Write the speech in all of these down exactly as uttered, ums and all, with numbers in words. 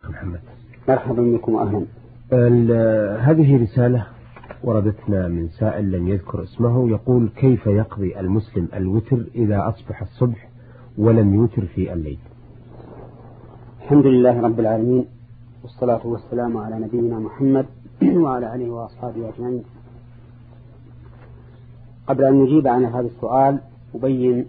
أخ محمد. مرحبا بكم أهلا. هذه رسالة وردتنا من سائل لم يذكر اسمه، يقول: كيف يقضي المسلم الوتر إذا أصبح الصبح ولم يوتر في الليل؟ الحمد لله رب العالمين، والصلاة والسلام على نبينا محمد وعلى آله وأصحابه أجمعين. قبل أن نجيب عن هذا السؤال أبين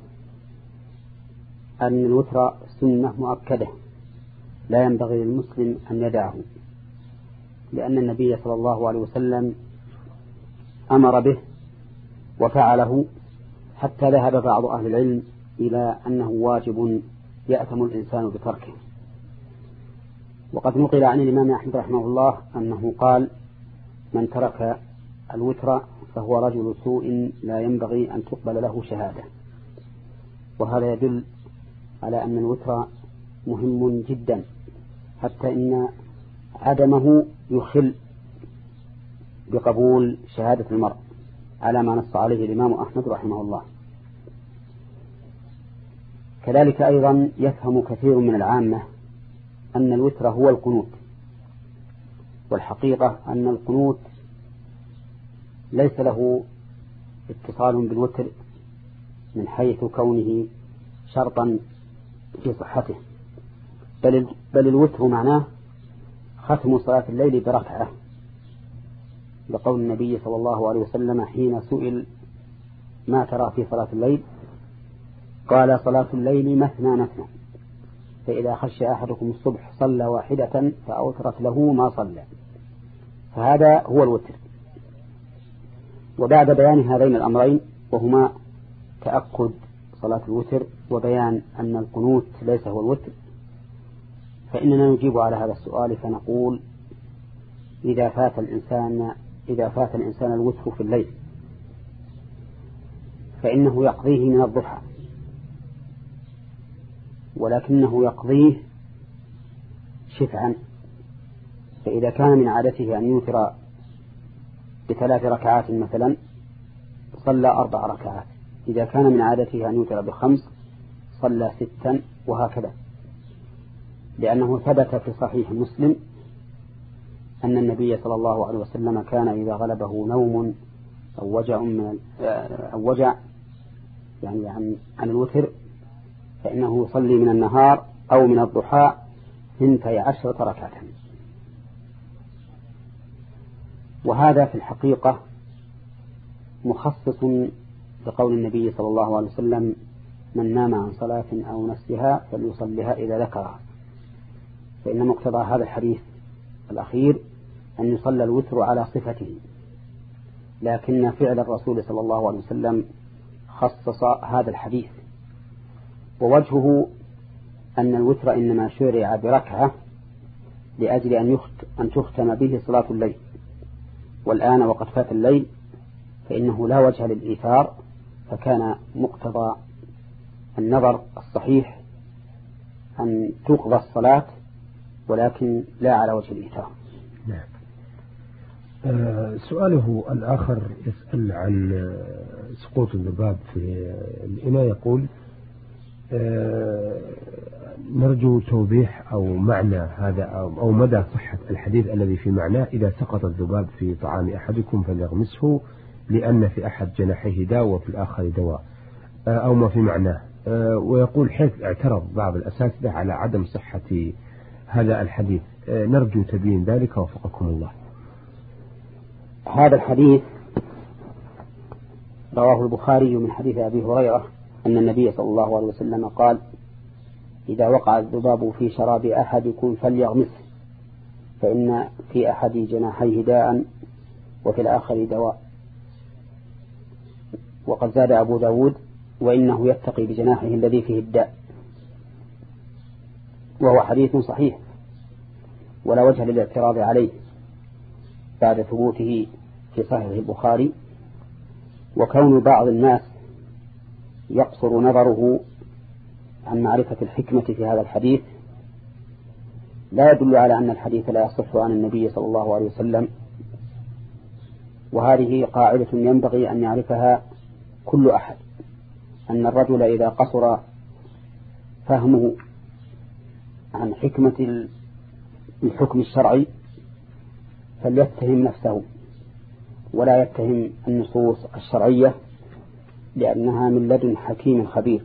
أن الوتر سنة مؤكدة لا ينبغي للمسلم أن يدعه، لأن النبي صلى الله عليه وسلم أمر به وفعله، حتى ذهب بعض أهل العلم إلى أنه واجب يأثم الإنسان بتركه. وقد نقل عن الإمام أحمد رحمه الله أنه قال: من ترك الوتر فهو رجل سوء لا ينبغي أن تقبل له شهادة. وهذا يدل على أن الوتر مهم جدا، حتى إن عدمه يخل بقبول شهادة المرء، على ما نص عليه الإمام أحمد رحمه الله. كذلك أيضا يفهم كثير من العامة أن الوتر هو القنوت، والحقيقة أن القنوت ليس له اتصال بالوتر من حيث كونه شرطا في صحته، بل, بل الوتر معناه ختم صلاة الليل بركعة، لقول النبي صلى الله عليه وسلم حين سئل: ما ترى في صلاة الليل؟ قال: صلاة الليل مثنى مثنى، فإذا خشى أحدكم الصبح صلى واحدة فأوترت له ما صلى. فهذا هو الوتر. وبعد بيان هذين الأمرين، وهما تأكد صلاة الوتر وبيان أن القنوت ليس هو الوتر، فإننا نجيب على هذا السؤال فنقول: إذا فات الإنسان إذا فات الإنسان الوتر في الليل فإنه يقضيه من الضحى، ولكنه يقضيه شفعا. فإذا كان من عادته أن يوتر بثلاث ركعات مثلا صلى أربع ركعات، إذا كان من عادته أن يوتر بخمس صلى ستا، وهكذا، لأنه ثبت في صحيح مسلم أن النبي صلى الله عليه وسلم كان إذا غلبه نوم أو وجع من أو وجع يعني عن عن الوتر فإنه يصلي من النهار أو من الضحى ثنتي عشرة ركعة. وهذا في الحقيقة مخصص بقول النبي صلى الله عليه وسلم: من نام عن صلاة أو نسيها فليصلها إذا ذكرها. فإن مقتضى هذا الحديث الأخير أن يصلى الوتر على صفته، لكن فعل الرسول صلى الله عليه وسلم خصص هذا الحديث. ووجهه أن الوتر إنما شرع بركعة لأجل أن أن تختم به صلاة الليل، والآن وقد فات الليل فإنه لا وجه للإيثار، فكان مقتضى النظر الصحيح أن تقضى الصلاة ولكن لا على وجه الإيثار. نعم. آه سؤاله الآخر يسأل عن سقوط الذباب في الإناء، يقول: آه نرجو توضيح أو معنى هذا أو مدى صحة الحديث الذي في معناه: إذا سقط الذباب في طعام أحدكم فليغمسه لأن في أحد جناحيه داء وفي الآخر دواء، آه أو ما في معناه. آه ويقول: حيث اعترض بعض الأساتذة على عدم صحة هذا الحديث، آه نرجو تبيين ذلك وفقكم الله. هذا الحديث رواه البخاري من حديث أبي هريرة أن النبي صلى الله عليه وسلم قال: إذا وقع الذباب في شراب أحدكم فليغمسه فإن في أحد جناحيه داء وفي الآخر دواء. وقد زاد أبو داود: وإنه يتقي بجناحه الذي فيه الداء. وهو حديث صحيح ولا وجه للاعتراض عليه بعد ثبوته في صحيح البخاري. وكون بعض الناس يقصر نظره عن معرفة الحكمة في هذا الحديث لا يدل على أن الحديث لا يصح عن النبي صلى الله عليه وسلم. وهذه قاعدة ينبغي أن يعرفها كل أحد، أن الرجل إذا قصر فهمه عن حكمة الحكم الشرعي فليتهم نفسه ولا يتهم النصوص الشرعية، لأنها من لدن حكيم خبير.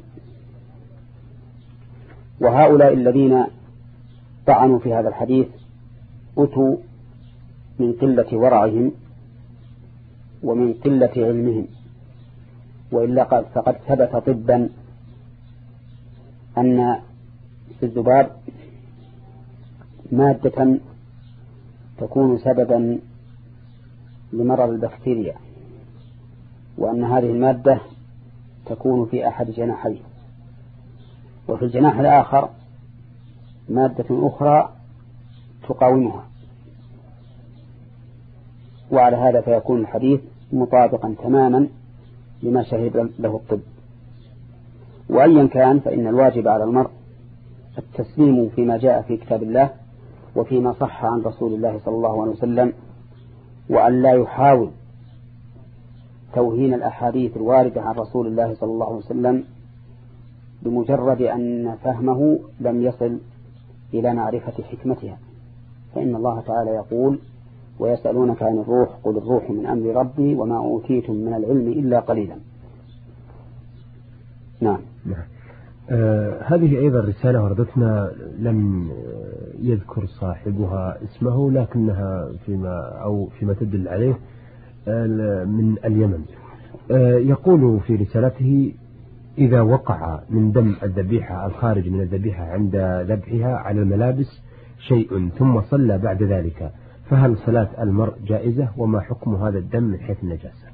وهؤلاء الذين طعنوا في هذا الحديث أتوا من قلة ورعهم ومن قلة علمهم، وإلا قد فقد ثبت طبا أن في الذباب مادة تكون سببا لمرض البكتيريا، وأن هذه المادة تكون في أحد جناحيه، وفي الجناح الآخر مادة أخرى تقاومها، وعلى هذا فيكون الحديث مطابقا تماما لما شهد له الطب. وأيا كان فإن الواجب على المرء التسليم فيما جاء في كتاب الله وفيما صح عن رسول الله صلى الله عليه وسلم، وأن لا يحاول توهين الأحاديث الواردة عن رسول الله صلى الله عليه وسلم بمجرد أن فهمه لم يصل إلى معرفة حكمتها. فإن الله تعالى يقول: ويسألونك عن الروح قل الروح من أمر ربي وما أوتيتم من العلم إلا قليلا. نعم. نعم. آه هذه أيضا رسالة وردتنا لم يذكر صاحبها اسمه، لكنها فيما أو فيما تدل عليه آه من اليمن. آه يقول في رسالته: إذا وقع من دم الذبيحة الخارج من الذبيحة عند ذبحها على الملابس شيء ثم صلى بعد ذلك، فهل صلاة المرء جائزة؟ وما حكم هذا الدم من حيث النجاسة؟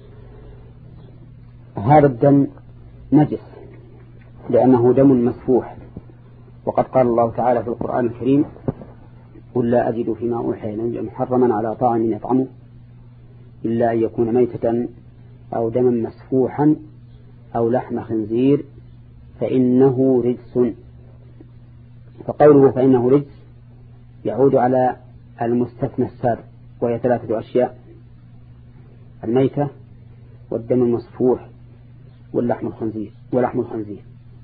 هذا الدم نجس لأنه دم مسفوح، وقد قال الله تعالى في القرآن الكريم: قل لا أجد فيما أوحي إلي محرما على طاعم يطعمه إلا أن يكون ميتة أو دما مسفوحا أو لحم خنزير فإنه رجس. فقوله فإنه رجس يعود على المستثنى السابق، وهي ثلاثة أشياء: الميتة والدم المسفوح واللحم الخنزير ولحم الخنزير.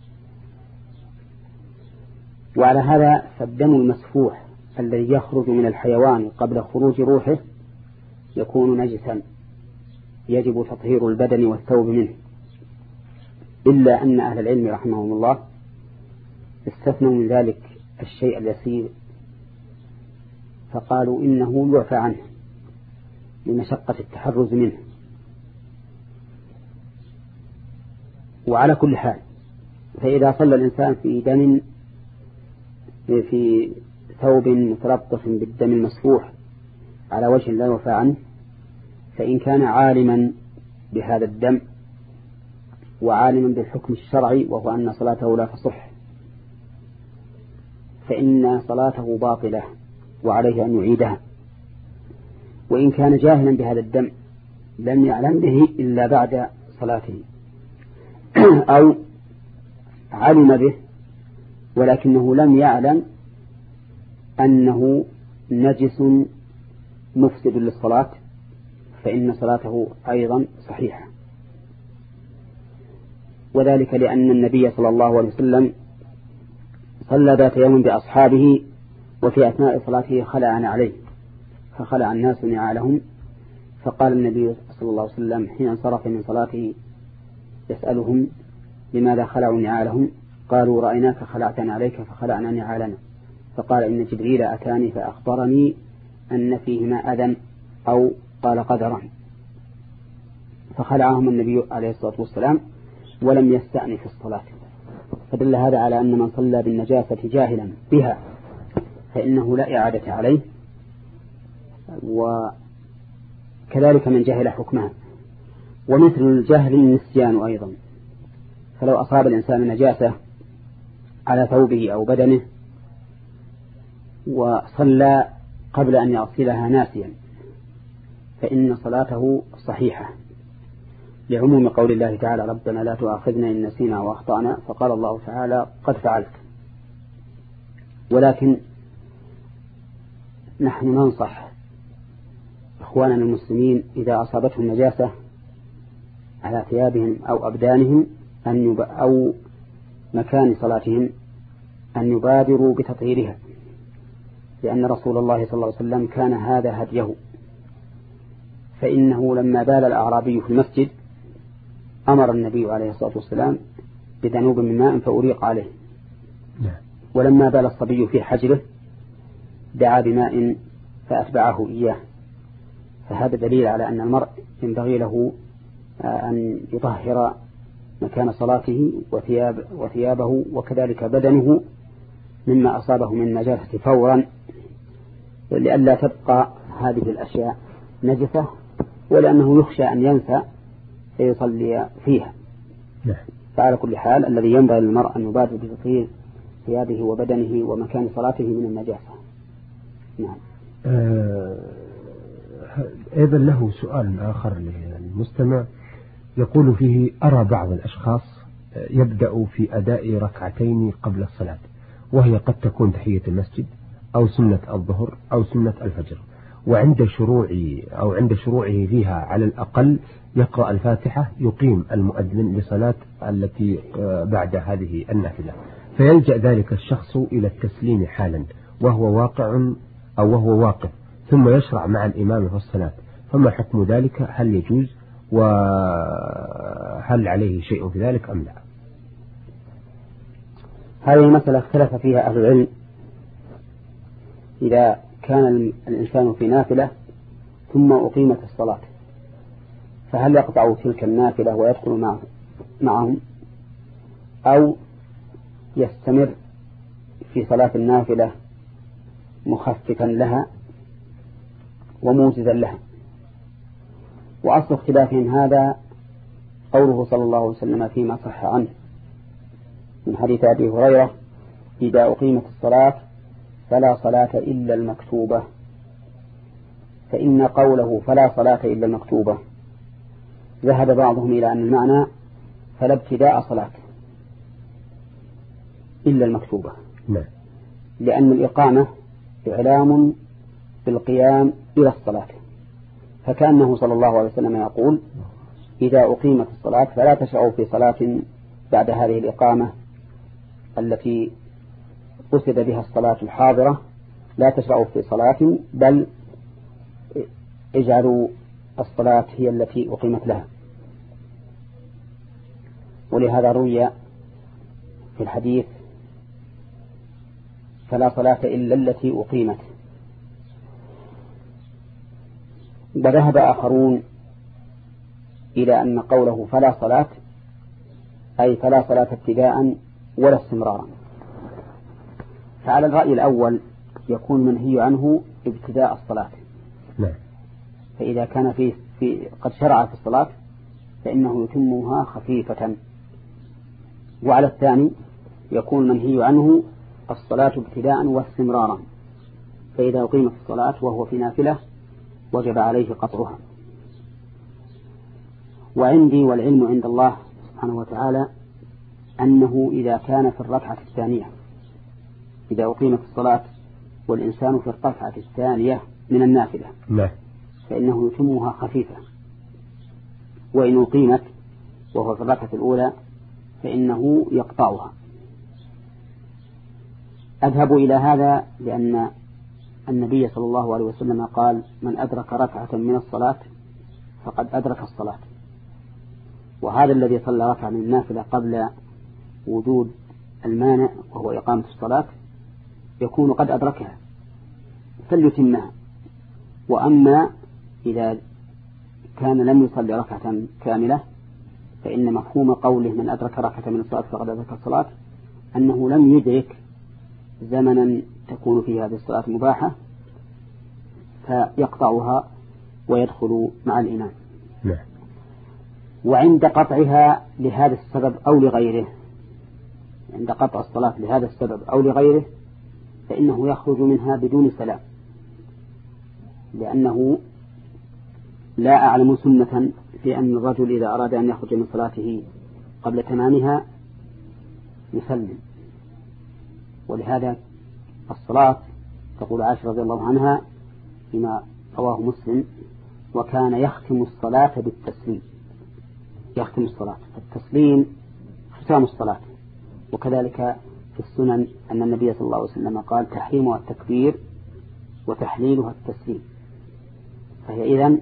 وعلى هذا فالدم المسفوح الذي يخرج من الحيوان قبل خروج روحه يكون نجسا يجب تطهير البدن والثوب منه، إلا أن أهل العلم رحمهم الله استثنوا من ذلك الشيء اليسير، فقالوا إنه يعفى عنه لمشقة التحرز منه. وعلى كل حال فإذا صلى الإنسان في دم في ثوب متلطف بالدم المسفوح على وجه لا يعفى عنه، فإن كان عالما بهذا الدم وعالما بالحكم الشرعي وهو أن صلاته لا تصح، فإن صلاته باطلة وعليه أن يعيدها. وإن كان جاهلا بهذا الدم لم يعلم به إلا بعد صلاته أو علم به ولكنه لم يعلم أنه نجس مفسد للصلاة، فإن صلاته أيضا صحيحة. وذلك لأن النبي صلى الله عليه وسلم صلى ذات يوم بأصحابه وفي أثناء صلاته خلع عليه، فخلع الناس نعالهم، فقال النبي صلى الله عليه وسلم حين انصرف من صلاته يسألهم: لماذا خلعوا نعالهم؟ قالوا: رأيناك خلعتنا عليك فخلعنا نعالنا. فقال: إن جبريل أتاني فأخبرني أن فيهما أذى، أو قال قدرا، فخلعهم النبي عليه الصلاة والسلام ولم يستأنف الصلاة. فدل هذا على أن من صلى بالنجاسة جاهلا بها فإنه لا إعادة عليه، وكذلك من جهل حكمها. ومثل الجهل النسيان أيضا، فلو أصاب الإنسان نجاسة على ثوبه أو بدنه وصلى قبل أن يغسلها ناسيا فإن صلاته صحيحة، لعموم قول الله تعالى: ربنا لا تؤاخذنا إن نسينا وأخطأنا، فقال الله تعالى: قد فعلت. ولكن نحن ننصح إخواننا المسلمين إذا أصابتهم نجاسة على ثيابهم أو أبدانهم أن يب... أو مكان صلاتهم أن يبادروا بتطهيرها، لأن رسول الله صلى الله عليه وسلم كان هذا هديه، فإنه لما بال الأعرابي في المسجد أمر النبي عليه الصلاة والسلام بذنوب من ماء فأريق عليه، ولما بال الصبي في حجره دعا بماء فأتبعه إياه. فهذا دليل على أن المرء ينبغي له أن يطهر مكان صلاته وثياب وثيابه وكذلك بدنه مما أصابه من نجاسة فورا، لئلا تبقى هذه الأشياء نجسة، ولأنه يخشى أن ينسى فيصلي فيها. فعلى كل حال الذي ينبغي للمرء أن يبادر بتطهير ثيابه وبدنه ومكان صلاته من النجاسة. نعم. آه أيضا له سؤال آخر للمستمع يقول فيه: أرى بعض الأشخاص يبدأ في أداء ركعتين قبل الصلاة، وهي قد تكون تحية المسجد أو سنة الظهر أو سنة الفجر، وعند شروع أو عند شروعه فيها على الأقل يقرأ الفاتحة يقيم المؤذن لصلاة التي بعد هذه النافلة، فيلجأ ذلك الشخص إلى التسليم حالا وهو واقع أو وهو واقف، ثم يشرع مع الإمام في الصلاة، فما حكم ذلك؟ هل يجوز؟ وهل عليه شيء في ذلك أم لا؟ هذه مسألة اختلف فيها أهل العلم. إذا كان الإنسان في نافلة ثم أقيمت الصلاة فهل يقطع تلك النافلة ويدخل معهم، أو يستمر في صلاة النافلة مخففا لها وموجزا لها؟ وأصل اختلافهم هذا قوله صلى الله عليه وسلم فيما صح عنه من حديث أبي هريرة: إذا أقيمت الصلاة فلا صلاة إلا المكتوبة. فإن قوله فلا صلاة إلا المكتوبة ذهب بعضهم إلى أن المعنى فلا ابتداء صلاة إلا المكتوبة، لأن الإقامة إعلام بالقيام إلى الصلاة، فكأنه صلى الله عليه وسلم يقول: إذا أقيمت الصلاة فلا تشرعوا في صلاة بعد هذه الإقامة التي قصد بها الصلاة الحاضرة، لا تشرعوا في صلاة بل اجعلوا الصلاة هي التي أقيمت لها. ولهذا روي في الحديث: فلا صلاة إلا التي أقيمت. وذهب آخرون إلى أن قوله فلا صلاة أي فلا صلاة ابتداء ولا استمرارا. فعلى الرأي الأول يكون منهي عنه ابتداء الصلاة، فإذا كان في, في قد شرع في الصلاة فإنه يتمها خفيفة. وعلى الثاني يكون منهي عنه الصلاة ابتداء واستمرارا، فإذا أقيمت الصلاة وهو في نافلة وجب عليه قطعها. وعندي والعلم عند الله سبحانه وتعالى أنه إذا كان في الركعة الثانية، إذا أقيمت الصلاة والإنسان في الركعة الثانية من النافلة فإنه يتمها خفيفة، وإن أقيمت وهو في الركعة الأولى فإنه يقطعها. أذهب إلى هذا لأن النبي صلى الله عليه وسلم قال: من أدرك ركعة من الصلاة فقد أدرك الصلاة. وهذا الذي صلى ركعة من النافلة قبل وجود المانع وهو إقامة الصلاة يكون قد أدركها فليتمها. وأما إذا كان لم يصلي ركعة كاملة فإن مفهوم قوله من أدرك ركعة من الصلاة فقد أدرك الصلاة أنه لم يدرك زمنا تكون فيه هذه الصلاة مباحة فيقطعها ويدخل مع الإمام. نعم. وعند قطعها لهذا السبب أو لغيره، عند قطع الصلاة لهذا السبب أو لغيره فإنه يخرج منها بدون سلام، لأنه لا أعلم سنة في أن الرجل إذا أراد أن يخرج من صلاته قبل تمامها يسلم. ولهذا الصلاة تقول عائشة رضي الله عنها فيما رواه مسلم: وكان يختم الصلاة بالتسليم. يختم الصلاة التسليم ختام الصلاة. وكذلك في السنن أن النبي صلى الله عليه وسلم قال: تحريمها التكبير وتحليلها التسليم، فهي إذن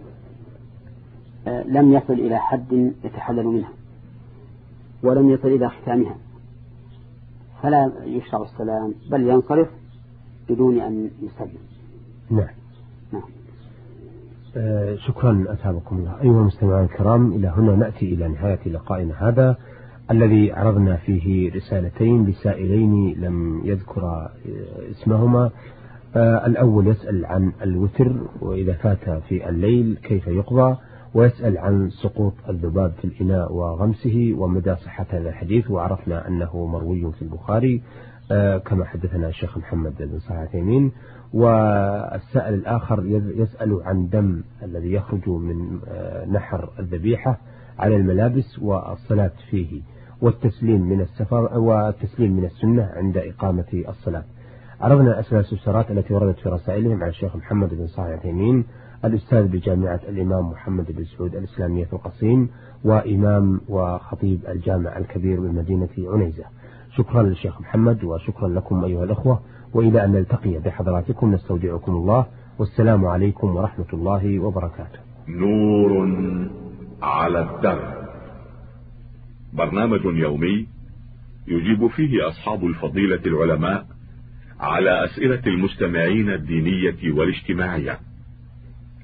لم يصل إلى حد يتحلل منها ولم يصل إلى ختامها، فلا يشرع السلام بل ينصرف بدون أن يسلم. نعم. نعم. آه شكرا أثابكم الله. أيها المستمعون الكرام، إلى هنا نأتي إلى نهاية لقائنا هذا الذي عرضنا فيه رسالتين لسائلين لم يذكر اسمهما. آه الأول يسأل عن الوتر وإذا فات في الليل كيف يقضى، ويسأل عن سقوط الذباب في الإناء وغمسه ومدى صحة هذا الحديث، وعرفنا أنه مروي في البخاري آه كما حدثنا الشيخ محمد بن صالح العثيمين. والسائل الآخر يسأل عن دم الذي يخرج من آه نحر الذبيحة على الملابس والصلاة فيه، والتسليم من السفر والتسليم من السنة عند إقامة الصلاة. عرضنا أسئلة الاستفسارات التي وردت في رسائلهم على الشيخ محمد بن صالح العثيمين، الأستاذ بجامعة الإمام محمد بن سعود الإسلامية في القصيم، وإمام وخطيب الجامع الكبير بمدينة عنيزة. شكرا للشيخ محمد وشكرا لكم أيها الأخوة، وإلى أن نلتقي بحضراتكم نستودعكم الله، والسلام عليكم ورحمة الله وبركاته. نور على الدرب، برنامج يومي يجيب فيه أصحاب الفضيلة العلماء على أسئلة المستمعين الدينية والاجتماعية.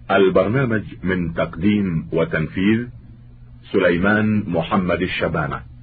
البرنامج من تقديم وتنفيذ سليمان محمد الشبانة.